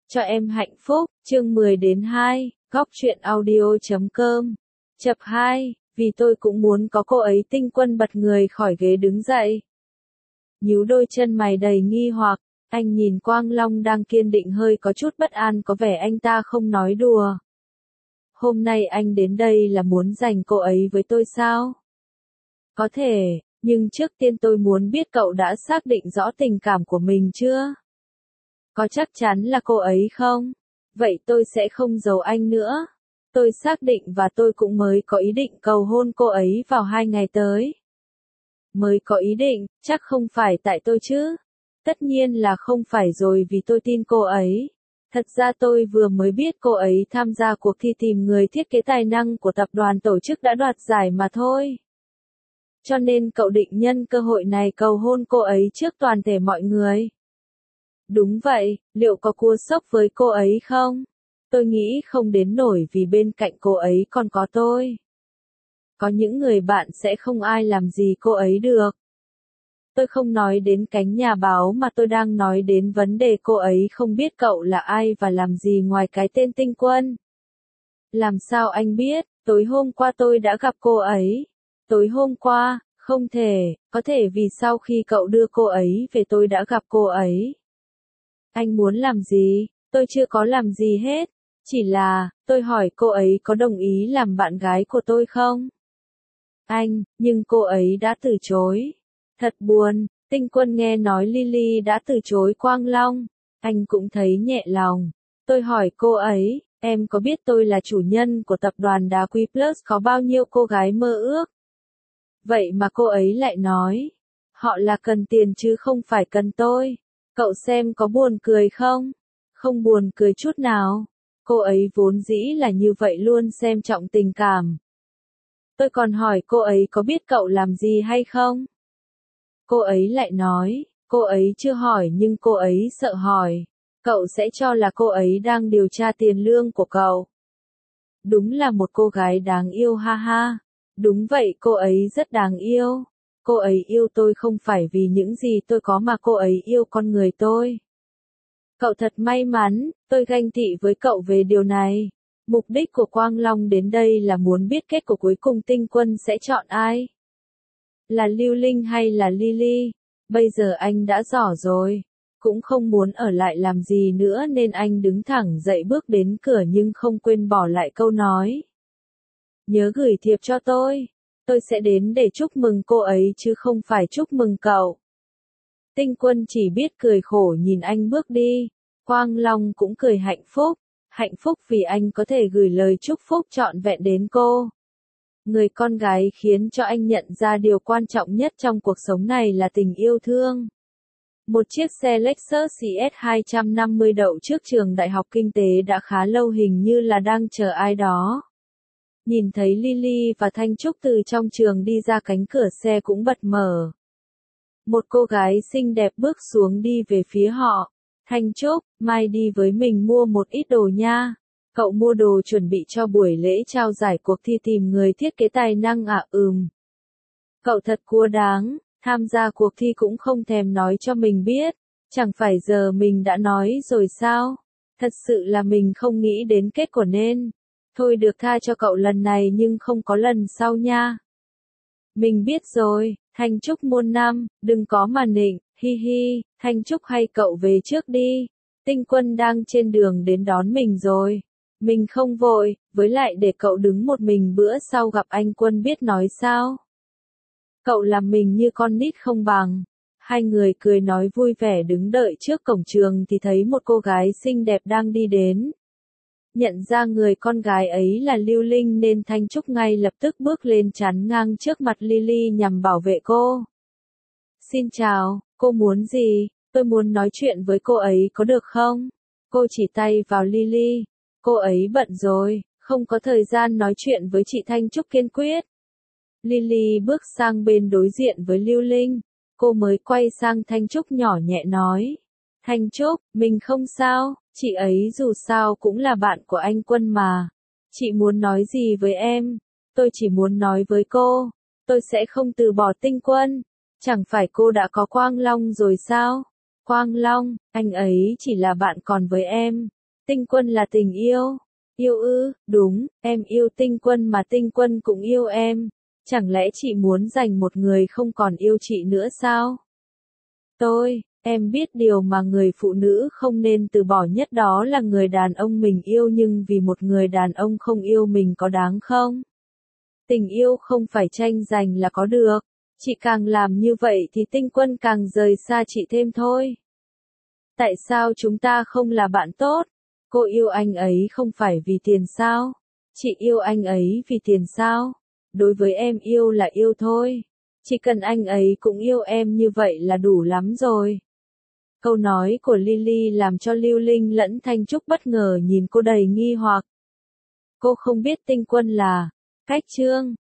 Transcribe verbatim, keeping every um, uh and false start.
Cho em hạnh phúc, chương mười đến hai, góc truyện audio chấm com. Chập hai, vì tôi cũng muốn có cô ấy. Tinh Quân bật người khỏi ghế đứng dậy. Nhíu đôi chân mày đầy nghi hoặc, anh nhìn Quang Long đang kiên định hơi có chút bất an, có vẻ anh ta không nói đùa. Hôm nay anh đến đây là muốn giành cô ấy với tôi sao? Có thể, nhưng trước tiên tôi muốn biết cậu đã xác định rõ tình cảm của mình chưa? Có chắc chắn là cô ấy không? Vậy tôi sẽ không giấu anh nữa. Tôi xác định và tôi cũng mới có ý định cầu hôn cô ấy vào hai ngày tới. Mới có ý định, chắc không phải tại tôi chứ? Tất nhiên là không phải rồi, vì tôi tin cô ấy. Thật ra tôi vừa mới biết cô ấy tham gia cuộc thi tìm người thiết kế tài năng của tập đoàn tổ chức đã đoạt giải mà thôi. Cho nên cậu định nhân cơ hội này cầu hôn cô ấy trước toàn thể mọi người. Đúng vậy, liệu có cua sốc với cô ấy không? Tôi nghĩ không đến nổi, vì bên cạnh cô ấy còn có tôi. Có những người bạn sẽ không ai làm gì cô ấy được. Tôi không nói đến cánh nhà báo mà tôi đang nói đến vấn đề cô ấy không biết cậu là ai và làm gì ngoài cái tên Tinh Quân. Làm sao anh biết? Tối hôm qua tôi đã gặp cô ấy. Tối hôm qua, không thể, có thể vì sau khi cậu đưa cô ấy về tôi đã gặp cô ấy. Anh muốn làm gì? Tôi chưa có làm gì hết. Chỉ là, tôi hỏi cô ấy có đồng ý làm bạn gái của tôi không? Anh, nhưng cô ấy đã từ chối. Thật buồn. Tinh Quân nghe nói Lily đã từ chối Quang Long. Anh cũng thấy nhẹ lòng. Tôi hỏi cô ấy, em có biết tôi là chủ nhân của tập đoàn Đá Quý Plus có bao nhiêu cô gái mơ ước? Vậy mà cô ấy lại nói, họ là cần tiền chứ không phải cần tôi. Cậu xem có buồn cười không? Không buồn cười chút nào. Cô ấy vốn dĩ là như vậy, luôn xem trọng tình cảm. Tôi còn hỏi cô ấy có biết cậu làm gì hay không? Cô ấy lại nói, cô ấy chưa hỏi nhưng cô ấy sợ hỏi. Cậu sẽ cho là cô ấy đang điều tra tiền lương của cậu. Đúng là một cô gái đáng yêu, ha ha. Đúng vậy, cô ấy rất đáng yêu. Cô ấy yêu tôi không phải vì những gì tôi có mà cô ấy yêu con người tôi. Cậu thật may mắn, tôi ganh tị với cậu về điều này. Mục đích của Quang Long đến đây là muốn biết kết quả cuối cùng Tinh Quân sẽ chọn ai? Là Lưu Linh hay là Lily? Bây giờ anh đã giỏi rồi. Cũng không muốn ở lại làm gì nữa nên anh đứng thẳng dậy bước đến cửa, nhưng không quên bỏ lại câu nói. Nhớ gửi thiệp cho tôi. Tôi sẽ đến để chúc mừng cô ấy chứ không phải chúc mừng cậu. Tinh Quân chỉ biết cười khổ nhìn anh bước đi. Quang Long cũng cười hạnh phúc. Hạnh phúc vì anh có thể gửi lời chúc phúc trọn vẹn đến cô. Người con gái khiến cho anh nhận ra điều quan trọng nhất trong cuộc sống này là tình yêu thương. Một chiếc xe Lexus i ét hai trăm năm mươi đậu trước trường Đại học Kinh tế đã khá lâu, hình như là đang chờ ai đó. Nhìn thấy Lily và Thanh Trúc từ trong trường đi ra, cánh cửa xe cũng bật mở. Một cô gái xinh đẹp bước xuống đi về phía họ. Thanh Trúc, mai đi với mình mua một ít đồ nha. Cậu mua đồ chuẩn bị cho buổi lễ trao giải cuộc thi tìm người thiết kế tài năng à? Ừm. Cậu thật cua đáng, tham gia cuộc thi cũng không thèm nói cho mình biết. Chẳng phải giờ mình đã nói rồi sao? Thật sự là mình không nghĩ đến kết quả nên. Thôi được, tha cho cậu lần này nhưng không có lần sau nha. Mình biết rồi, Thanh Trúc muôn năm, đừng có mà nịnh, hi hi. Thanh Trúc hay cậu về trước đi. Tinh Quân đang trên đường đến đón mình rồi. Mình không vội, với lại để cậu đứng một mình bữa sau gặp anh Quân biết nói sao. Cậu làm mình như con nít không bằng. Hai người cười nói vui vẻ đứng đợi trước cổng trường thì thấy một cô gái xinh đẹp đang đi đến. Nhận ra người con gái ấy là Lưu Linh nên Thanh Trúc ngay lập tức bước lên chắn ngang trước mặt Lily nhằm bảo vệ cô. Xin chào, cô muốn gì? Tôi muốn nói chuyện với cô ấy có được không? Cô chỉ tay vào Lily. Cô ấy bận rồi, không có thời gian nói chuyện với chị. Thanh Trúc kiên quyết. Lily bước sang bên đối diện với Lưu Linh. Cô mới quay sang Thanh Trúc nhỏ nhẹ nói. Thanh Trúc, mình không sao, chị ấy dù sao cũng là bạn của anh Quân mà. Chị muốn nói gì với em? Tôi chỉ muốn nói với cô, tôi sẽ không từ bỏ Tinh Quân. Chẳng phải cô đã có Quang Long rồi sao? Quang Long, anh ấy chỉ là bạn còn với em. Tinh Quân là tình yêu. Yêu ư? Đúng, em yêu Tinh Quân mà Tinh Quân cũng yêu em. Chẳng lẽ chị muốn dành một người không còn yêu chị nữa sao? Tôi, em biết điều mà người phụ nữ không nên từ bỏ nhất đó là người đàn ông mình yêu, nhưng vì một người đàn ông không yêu mình có đáng không? Tình yêu không phải tranh giành là có được. Chị càng làm như vậy thì Tinh Quân càng rời xa chị thêm thôi. Tại sao chúng ta không là bạn tốt? Cô yêu anh ấy không phải vì tiền sao? Chị yêu anh ấy vì tiền sao? Đối với em yêu là yêu thôi. Chỉ cần anh ấy cũng yêu em như vậy là đủ lắm rồi. Câu nói của Lily làm cho Lưu Linh lẫn Thanh Trúc bất ngờ nhìn cô đầy nghi hoặc. Cô không biết Tinh Quân là cách Trương.